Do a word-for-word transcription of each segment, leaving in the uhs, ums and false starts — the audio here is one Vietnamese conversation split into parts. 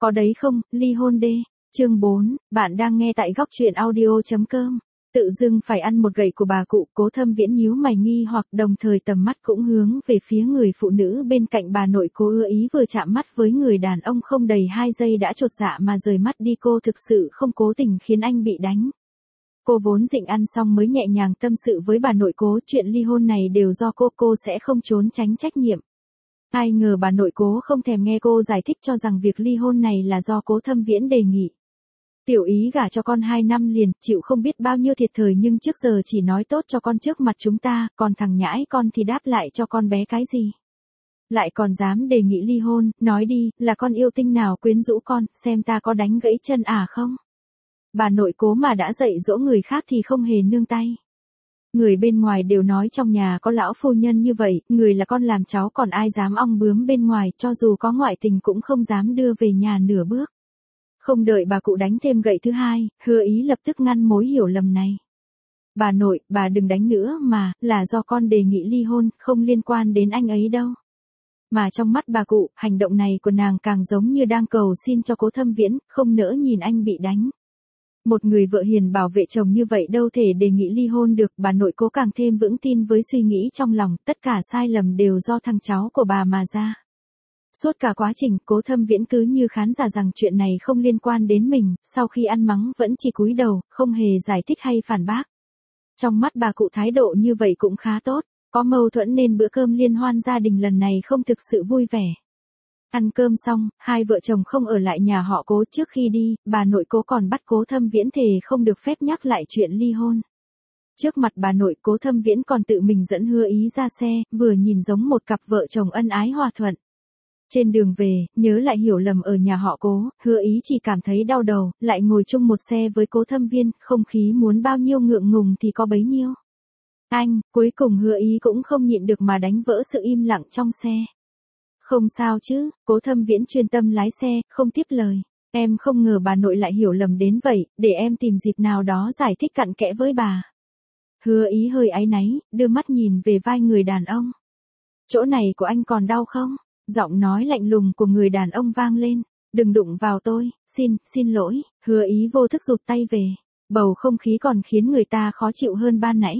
Có đấy không, ly hôn đê. Chương bốn, bạn đang nghe tại góc truyện audio.com. Tự dưng phải ăn một gậy của bà cụ, Cố Thâm Viễn nhíu mày nghi hoặc đồng thời tầm mắt cũng hướng về phía người phụ nữ bên cạnh bà nội. Cô ưa ý vừa chạm mắt với người đàn ông không đầy hai giây đã chột dạ mà rời mắt đi. Cô thực sự không cố tình khiến anh bị đánh. Cô vốn định ăn xong mới nhẹ nhàng tâm sự với bà nội Cố, chuyện ly hôn này đều do cô, cô sẽ không trốn tránh trách nhiệm. Ai ngờ bà nội Cố không thèm nghe cô giải thích, cho rằng việc ly hôn này là do Cố Thâm Viễn đề nghị. Tiểu Ý gả cho con hai năm liền, chịu không biết bao nhiêu thiệt thòi nhưng trước giờ chỉ nói tốt cho con trước mặt chúng ta, còn thằng nhãi con thì đáp lại cho con bé cái gì. Lại còn dám đề nghị ly hôn, nói đi, là con yêu tinh nào quyến rũ con, xem ta có đánh gãy chân à không. Bà nội Cố mà đã dạy dỗ người khác thì không hề nương tay. Người bên ngoài đều nói trong nhà có lão phu nhân như vậy, người là con làm cháu còn ai dám ong bướm bên ngoài, cho dù có ngoại tình cũng không dám đưa về nhà nửa bước. Không đợi bà cụ đánh thêm gậy thứ hai, Hứa Ý lập tức ngăn mối hiểu lầm này. Bà nội, bà đừng đánh nữa mà, là do con đề nghị ly hôn, không liên quan đến anh ấy đâu. Mà trong mắt bà cụ, hành động này của nàng càng giống như đang cầu xin cho Cố Thâm Viễn, không nỡ nhìn anh bị đánh. Một người vợ hiền bảo vệ chồng như vậy đâu thể đề nghị ly hôn được. Bà nội Cố càng thêm vững tin với suy nghĩ trong lòng, tất cả sai lầm đều do thằng cháu của bà mà ra. Suốt cả quá trình, Cố Thâm Viễn cứ như khán giả rằng chuyện này không liên quan đến mình, sau khi ăn mắng vẫn chỉ cúi đầu, không hề giải thích hay phản bác. Trong mắt bà cụ thái độ như vậy cũng khá tốt, có mâu thuẫn nên bữa cơm liên hoan gia đình lần này không thực sự vui vẻ. Ăn cơm xong, hai vợ chồng không ở lại nhà họ Cố. Trước khi đi, bà nội Cố còn bắt Cố Thâm Viễn thề không được phép nhắc lại chuyện ly hôn. Trước mặt bà nội, Cố Thâm Viễn còn tự mình dẫn Hứa Ý ra xe, vừa nhìn giống một cặp vợ chồng ân ái hòa thuận. Trên đường về, nhớ lại hiểu lầm ở nhà họ Cố, Hứa Ý chỉ cảm thấy đau đầu, lại ngồi chung một xe với Cố Thâm Viễn, không khí muốn bao nhiêu ngượng ngùng thì có bấy nhiêu. Anh, cuối cùng Hứa Ý cũng không nhịn được mà đánh vỡ sự im lặng trong xe. Không sao chứ, Cố Thâm Viễn chuyên tâm lái xe, không tiếp lời. Em không ngờ bà nội lại hiểu lầm đến vậy, để em tìm dịp nào đó giải thích cặn kẽ với bà. Hứa Ý hơi áy náy, đưa mắt nhìn về vai người đàn ông. Chỗ này của anh còn đau không? Giọng nói lạnh lùng của người đàn ông vang lên. Đừng đụng vào tôi, xin, xin lỗi. Hứa Ý vô thức rụt tay về. Bầu không khí còn khiến người ta khó chịu hơn ban nãy.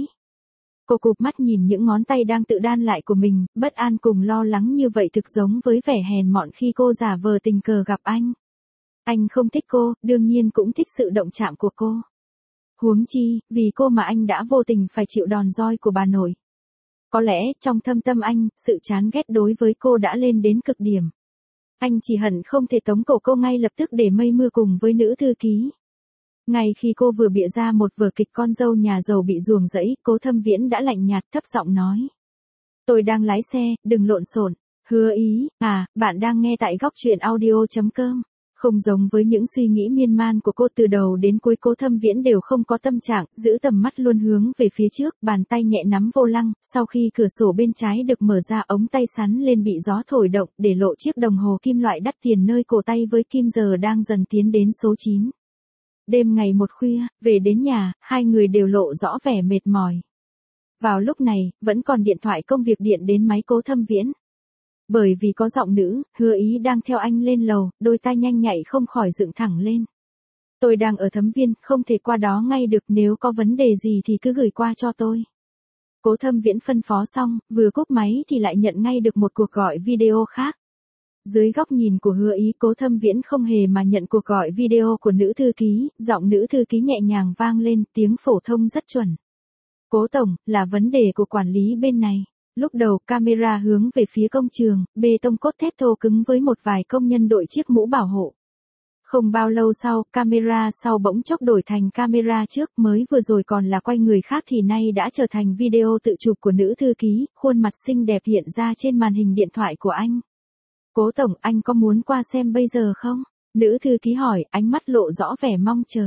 Cô cụp mắt nhìn những ngón tay đang tự đan lại của mình, bất an cùng lo lắng như vậy thực giống với vẻ hèn mọn khi cô giả vờ tình cờ gặp anh. Anh không thích cô, đương nhiên cũng thích sự động chạm của cô. Huống chi, vì cô mà anh đã vô tình phải chịu đòn roi của bà nội. Có lẽ, trong thâm tâm anh, sự chán ghét đối với cô đã lên đến cực điểm. Anh chỉ hận không thể tống cổ cô ngay lập tức để mây mưa cùng với nữ thư ký. Ngay khi cô vừa bịa ra một vở kịch con dâu nhà giàu bị ruồng rẫy, Cố Thâm Viễn đã lạnh nhạt thấp giọng nói. Tôi đang lái xe, đừng lộn xộn. Hứa Ý, à, bạn đang nghe tại góc truyện audio.com. Không giống với những suy nghĩ miên man của cô, từ đầu đến cuối Cố Thâm Viễn đều không có tâm trạng, giữ tầm mắt luôn hướng về phía trước, bàn tay nhẹ nắm vô lăng, sau khi cửa sổ bên trái được mở ra ống tay sắn lên bị gió thổi động, để lộ chiếc đồng hồ kim loại đắt tiền nơi cổ tay với kim giờ đang dần tiến đến số chín. Đêm ngày một khuya, về đến nhà, hai người đều lộ rõ vẻ mệt mỏi. Vào lúc này, vẫn còn điện thoại công việc điện đến máy Cố Thâm Viễn. Bởi vì có giọng nữ, Hứa Ý đang theo anh lên lầu, đôi tai nhanh nhạy không khỏi dựng thẳng lên. Tôi đang ở Thấm Viên, không thể qua đó ngay được, nếu có vấn đề gì thì cứ gửi qua cho tôi. Cố Thâm Viễn phân phó xong, vừa cúp máy thì lại nhận ngay được một cuộc gọi video khác. Dưới góc nhìn của Hứa Ý, Cố Thâm Viễn không hề mà nhận cuộc gọi video của nữ thư ký, giọng nữ thư ký nhẹ nhàng vang lên, tiếng phổ thông rất chuẩn. Cố tổng, là vấn đề của quản lý bên này. Lúc đầu, camera hướng về phía công trường, bê tông cốt thép thô cứng với một vài công nhân đội chiếc mũ bảo hộ. Không bao lâu sau, camera sau bỗng chốc đổi thành camera trước, mới vừa rồi còn là quay người khác thì nay đã trở thành video tự chụp của nữ thư ký, khuôn mặt xinh đẹp hiện ra trên màn hình điện thoại của anh. Cố tổng, anh có muốn qua xem bây giờ không? Nữ thư ký hỏi, ánh mắt lộ rõ vẻ mong chờ.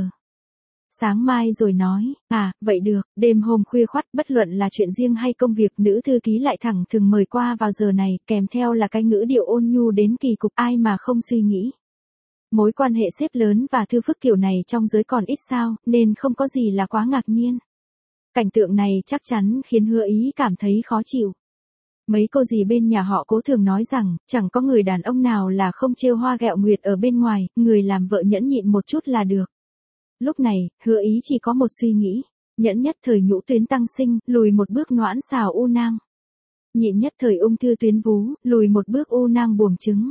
Sáng mai rồi nói, à, vậy được, đêm hôm khuya khoắt, bất luận là chuyện riêng hay công việc, nữ thư ký lại thẳng thừng mời qua vào giờ này, kèm theo là cái ngữ điệu ôn nhu đến kỳ cục, ai mà không suy nghĩ. Mối quan hệ xếp lớn và thư phức kiểu này trong giới còn ít sao, nên không có gì là quá ngạc nhiên. Cảnh tượng này chắc chắn khiến Hứa Ý cảm thấy khó chịu. Mấy cô dì bên nhà họ Cố thường nói rằng, chẳng có người đàn ông nào là không trêu hoa ghẹo nguyệt ở bên ngoài, người làm vợ nhẫn nhịn một chút là được. Lúc này, Hứa Ý chỉ có một suy nghĩ, nhẫn nhất thời nhũ tuyến tăng sinh, lùi một bước noãn xào u nang. Nhịn nhất thời ung thư tuyến vú, lùi một bước u nang buồng trứng.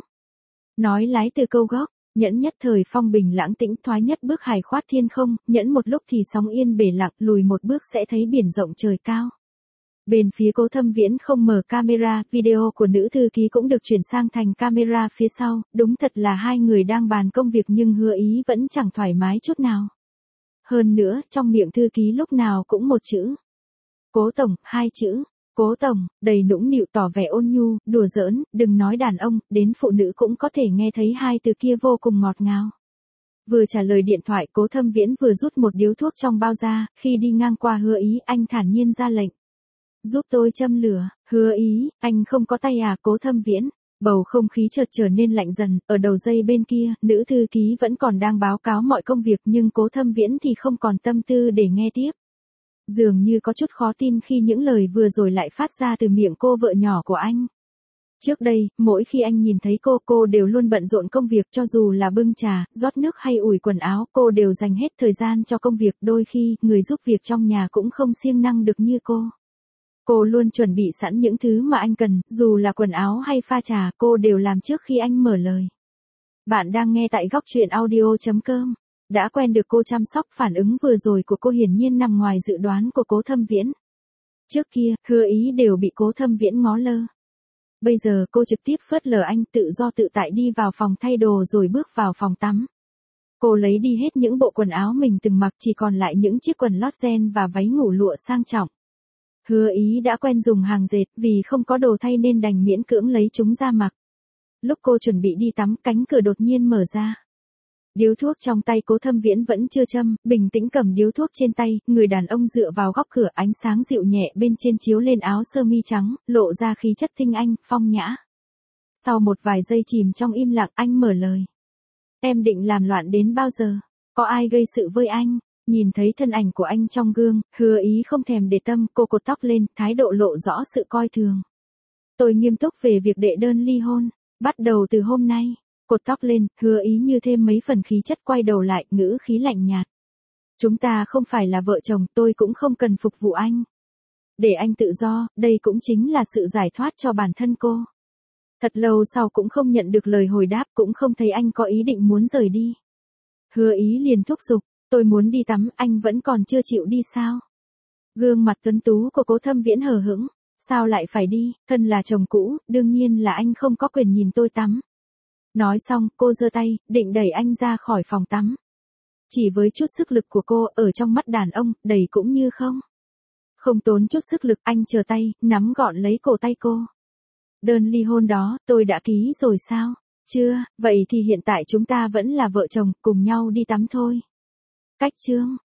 Nói lái từ câu gốc, nhẫn nhất thời phong bình lãng tĩnh, thoái nhất bước hải khoát thiên không, nhẫn một lúc thì sóng yên bể lặng, lùi một bước sẽ thấy biển rộng trời cao. Bên phía Cố Thâm Viễn không mở camera, video của nữ thư ký cũng được chuyển sang thành camera phía sau, đúng thật là hai người đang bàn công việc nhưng Hứa Ý vẫn chẳng thoải mái chút nào. Hơn nữa, trong miệng thư ký lúc nào cũng một chữ. Cố Tổng, hai chữ. Cố Tổng, đầy nũng nịu tỏ vẻ ôn nhu, đùa giỡn, đừng nói đàn ông, đến phụ nữ cũng có thể nghe thấy hai từ kia vô cùng ngọt ngào. Vừa trả lời điện thoại, Cố Thâm Viễn vừa rút một điếu thuốc trong bao ra, khi đi ngang qua Hứa Ý, anh thản nhiên ra lệnh. Giúp tôi châm lửa. Hứa Ý, anh không có tay à? Cố Thâm Viễn. Bầu không khí chợt trở nên lạnh dần, ở đầu dây bên kia, nữ thư ký vẫn còn đang báo cáo mọi công việc nhưng Cố Thâm Viễn thì không còn tâm tư để nghe tiếp. Dường như có chút khó tin khi những lời vừa rồi lại phát ra từ miệng cô vợ nhỏ của anh. Trước đây, mỗi khi anh nhìn thấy cô, cô đều luôn bận rộn công việc, cho dù là bưng trà, rót nước hay ủi quần áo, cô đều dành hết thời gian cho công việc, đôi khi, người giúp việc trong nhà cũng không siêng năng được như cô. Cô luôn chuẩn bị sẵn những thứ mà anh cần, dù là quần áo hay pha trà, cô đều làm trước khi anh mở lời. Bạn đang nghe tại góc truyện audio chấm com. Đã quen được cô chăm sóc, phản ứng vừa rồi của cô hiển nhiên nằm ngoài dự đoán của Cố Thâm Viễn. Trước kia, Hứa Ý đều bị Cố Thâm Viễn ngó lơ. Bây giờ cô trực tiếp phớt lờ anh, tự do tự tại đi vào phòng thay đồ rồi bước vào phòng tắm. Cô lấy đi hết những bộ quần áo mình từng mặc, chỉ còn lại những chiếc quần lót ren và váy ngủ lụa sang trọng. Hứa Ý đã quen dùng hàng dệt, vì không có đồ thay nên đành miễn cưỡng lấy chúng ra mặc. Lúc cô chuẩn bị đi tắm, cánh cửa đột nhiên mở ra. Điếu thuốc trong tay Cố Thâm Viễn vẫn chưa châm, bình tĩnh cầm điếu thuốc trên tay, người đàn ông dựa vào góc cửa, ánh sáng dịu nhẹ bên trên chiếu lên áo sơ mi trắng, lộ ra khí chất tinh anh, phong nhã. Sau một vài giây chìm trong im lặng, anh mở lời. Em định làm loạn đến bao giờ? Có ai gây sự với anh? Nhìn thấy thân ảnh của anh trong gương, Hứa Ý không thèm để tâm, cô cột tóc lên, thái độ lộ rõ sự coi thường. Tôi nghiêm túc về việc đệ đơn ly hôn, bắt đầu từ hôm nay. Cột tóc lên, Hứa Ý như thêm mấy phần khí chất, quay đầu lại, ngữ khí lạnh nhạt. Chúng ta không phải là vợ chồng, tôi cũng không cần phục vụ anh. Để anh tự do, đây cũng chính là sự giải thoát cho bản thân cô. Thật lâu sau cũng không nhận được lời hồi đáp, cũng không thấy anh có ý định muốn rời đi. Hứa Ý liền thúc giục, tôi muốn đi tắm, anh vẫn còn chưa chịu đi sao? Gương mặt tuấn tú của Cố Thâm Viễn hờ hững, sao lại phải đi, thân là chồng cũ, đương nhiên là anh không có quyền nhìn tôi tắm. Nói xong, cô giơ tay, định đẩy anh ra khỏi phòng tắm. Chỉ với chút sức lực của cô, ở trong mắt đàn ông, đẩy cũng như không. Không tốn chút sức lực, anh chờ tay, nắm gọn lấy cổ tay cô. Đơn ly hôn đó, tôi đã ký rồi sao? Chưa, vậy thì hiện tại chúng ta vẫn là vợ chồng, cùng nhau đi tắm thôi. Cách chương.